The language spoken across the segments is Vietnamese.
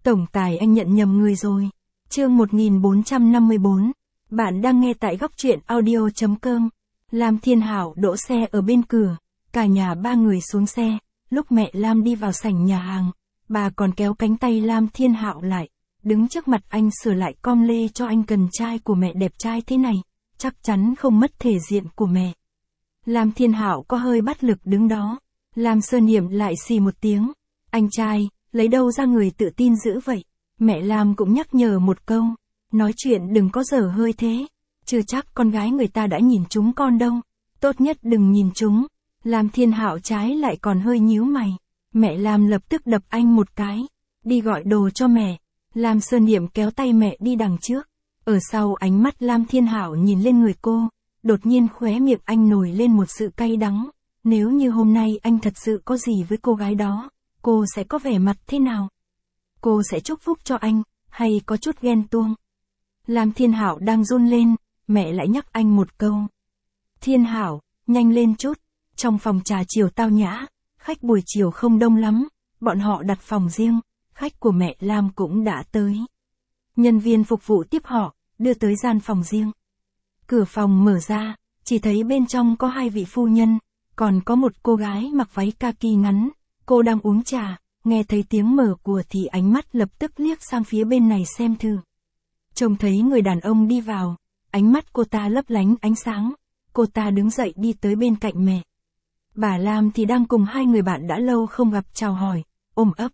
Tổng tài anh nhận nhầm người rồi. Chương 1454. Bạn đang nghe tại góc truyện audio.com. Lam Thiên Hảo đỗ xe ở bên cửa, cả nhà ba người xuống xe. Lúc mẹ Lam đi vào sảnh nhà hàng, bà còn kéo cánh tay Lam Thiên Hạo lại, đứng trước mặt anh sửa lại com lê cho anh. Cần trai của mẹ đẹp trai thế này, chắc chắn không mất thể diện của mẹ. Lam Thiên Hạo có hơi bắt lực đứng đó. Lam Sơ Niệm lại xì một tiếng. Anh trai, lấy đâu ra người tự tin dữ vậy? Mẹ Lam cũng nhắc nhở một câu. Nói chuyện đừng có dở hơi thế. Chưa chắc con gái người ta đã nhìn chúng con đâu. Tốt nhất đừng nhìn chúng. Lam Thiên Hạo trái lại còn hơi nhíu mày. Mẹ Lam lập tức đập anh một cái. Đi gọi đồ cho mẹ. Lam Sơ Niệm kéo tay mẹ đi đằng trước. Ở sau ánh mắt Lam Thiên Hạo nhìn lên người cô. Đột nhiên khóe miệng anh nổi lên một sự cay đắng. Nếu như hôm nay anh thật sự có gì với cô gái đó, cô sẽ có vẻ mặt thế nào? Cô sẽ chúc phúc cho anh, hay có chút ghen tuông? Lam Thiên Hạo đang run lên, mẹ lại nhắc anh một câu. Thiên Hạo, nhanh lên chút. Trong phòng trà chiều tao nhã, khách buổi chiều không đông lắm, bọn họ đặt phòng riêng, khách của mẹ Lam cũng đã tới. Nhân viên phục vụ tiếp họ, đưa tới gian phòng riêng. Cửa phòng mở ra, chỉ thấy bên trong có hai vị phu nhân, còn có một cô gái mặc váy kaki ngắn. Cô đang uống trà, nghe thấy tiếng mở cửa thì ánh mắt lập tức liếc sang phía bên này xem thử. Trông thấy người đàn ông đi vào, ánh mắt cô ta lấp lánh ánh sáng. Cô ta đứng dậy đi tới bên cạnh mẹ. Bà Lam thì đang cùng hai người bạn đã lâu không gặp chào hỏi, ôm ấp.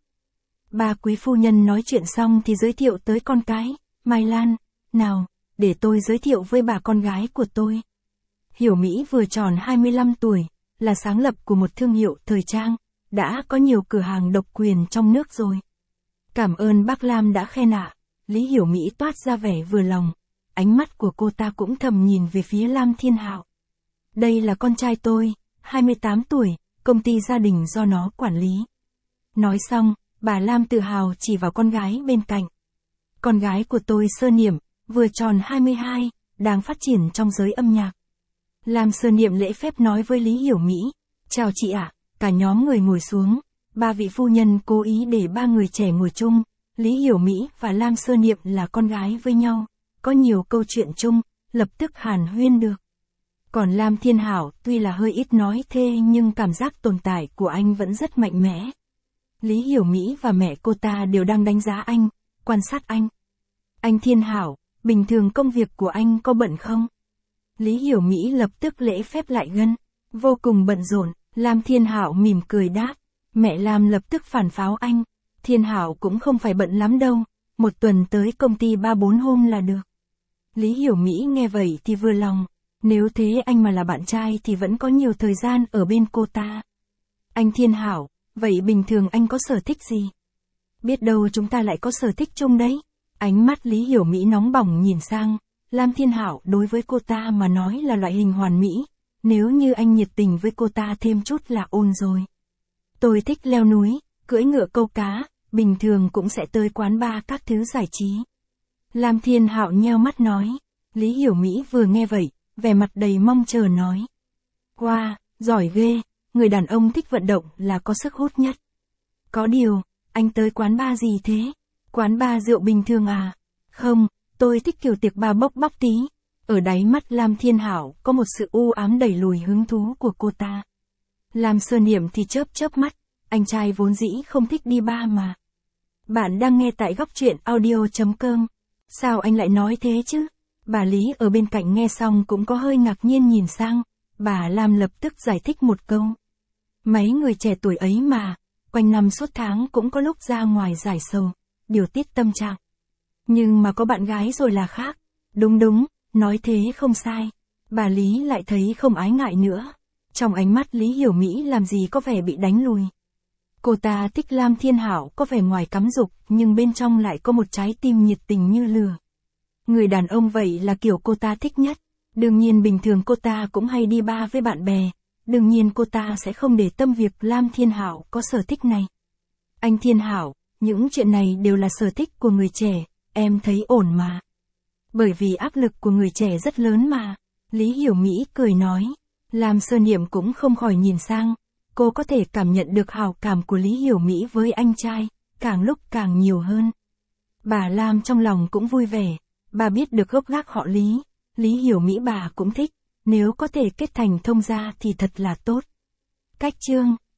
Bà quý phu nhân nói chuyện xong thì giới thiệu tới con cái, Mai Lan. Nào, để tôi giới thiệu với bà con gái của tôi. Hiểu Mỹ vừa tròn 25 tuổi, là sáng lập của một thương hiệu thời trang, đã có nhiều cửa hàng độc quyền trong nước rồi. Cảm ơn bác Lam đã khen ạ. Lý Hiểu Mỹ toát ra vẻ vừa lòng. Ánh mắt của cô ta cũng thầm nhìn về phía Lam Thiên Hạo. Đây là con trai tôi, 28 tuổi, công ty gia đình do nó quản lý. Nói xong, bà Lam tự hào chỉ vào con gái bên cạnh. Con gái của tôi Sơ Niệm, vừa tròn 22, đang phát triển trong giới âm nhạc. Lam Sơ Niệm lễ phép nói với Lý Hiểu Mỹ. Chào chị ạ. Cả nhóm người ngồi xuống. Ba vị phu nhân cố ý để ba người trẻ ngồi chung. Lý Hiểu Mỹ và Lam Sơ Niệm là con gái với nhau, có nhiều câu chuyện chung, lập tức hàn huyên được. Còn Lam Thiên Hảo tuy là hơi ít nói thế nhưng cảm giác tồn tại của anh vẫn rất mạnh mẽ. Lý Hiểu Mỹ và mẹ cô ta đều đang đánh giá anh, quan sát anh. Anh Thiên Hảo, bình thường công việc của anh có bận không? Lý Hiểu Mỹ lập tức lễ phép lại gân. Vô cùng bận rộn. Lam Thiên Hạo mỉm cười đáp. Mẹ Lam lập tức phản pháo anh. Thiên Hạo cũng không phải bận lắm đâu. Một tuần tới công ty 3-4 hôm là được. Lý Hiểu Mỹ nghe vậy thì vừa lòng. Nếu thế anh mà là bạn trai thì vẫn có nhiều thời gian ở bên cô ta. Anh Thiên Hạo, vậy bình thường anh có sở thích gì? Biết đâu chúng ta lại có sở thích chung đấy. Ánh mắt Lý Hiểu Mỹ nóng bỏng nhìn sang. Lam Thiên Hạo đối với cô ta mà nói là loại hình hoàn mỹ. Nếu như anh nhiệt tình với cô ta thêm chút là ôn rồi. Tôi thích leo núi, cưỡi ngựa câu cá, bình thường cũng sẽ tới quán bar các thứ giải trí. Lam Thiên Hạo nheo mắt nói. Lý Hiểu Mỹ vừa nghe vậy, vẻ mặt đầy mong chờ nói. Wow, giỏi ghê, người đàn ông thích vận động là có sức hút nhất. Có điều, anh tới quán bar gì thế? Quán bar rượu bình thường à? Không, tôi thích kiểu tiệc bar bốc bóc tí. Ở đáy mắt Lam Thiên Hảo có một sự u ám đẩy lùi hứng thú của cô ta. Lam Sơ Niệm thì chớp mắt, anh trai vốn dĩ không thích đi bar mà. Bạn đang nghe tại góc truyện audio.com. Sao anh lại nói thế chứ? Bà Lý ở bên cạnh nghe xong cũng có hơi ngạc nhiên nhìn sang. Bà Lam lập tức giải thích một câu. Mấy người trẻ tuổi ấy mà, quanh năm suốt tháng cũng có lúc ra ngoài giải sầu, điều tiết tâm trạng. Nhưng mà có bạn gái rồi là khác. Đúng, nói thế không sai. Bà Lý lại thấy không ái ngại nữa. Trong ánh mắt Lý Hiểu Mỹ làm gì có vẻ bị đánh lùi. Cô ta thích Lam Thiên Hảo có vẻ ngoài cắm dục nhưng bên trong lại có một trái tim nhiệt tình như lửa. Người đàn ông vậy là kiểu cô ta thích nhất. Đương nhiên bình thường cô ta cũng hay đi bar với bạn bè. Đương nhiên cô ta sẽ không để tâm việc Lam Thiên Hảo có sở thích này. Anh Thiên Hảo, những chuyện này đều là sở thích của người trẻ, em thấy ổn mà. Bởi vì áp lực của người trẻ rất lớn mà. Lý Hiểu Mỹ cười nói. Lam Sơ Niệm cũng không khỏi nhìn sang. Cô có thể cảm nhận được hào cảm của Lý Hiểu Mỹ với anh trai, càng lúc càng nhiều hơn. Bà Lam trong lòng cũng vui vẻ, bà biết được gốc gác họ Lý, Lý Hiểu Mỹ bà cũng thích, nếu có thể kết thành thông gia thì thật là tốt. Cách chương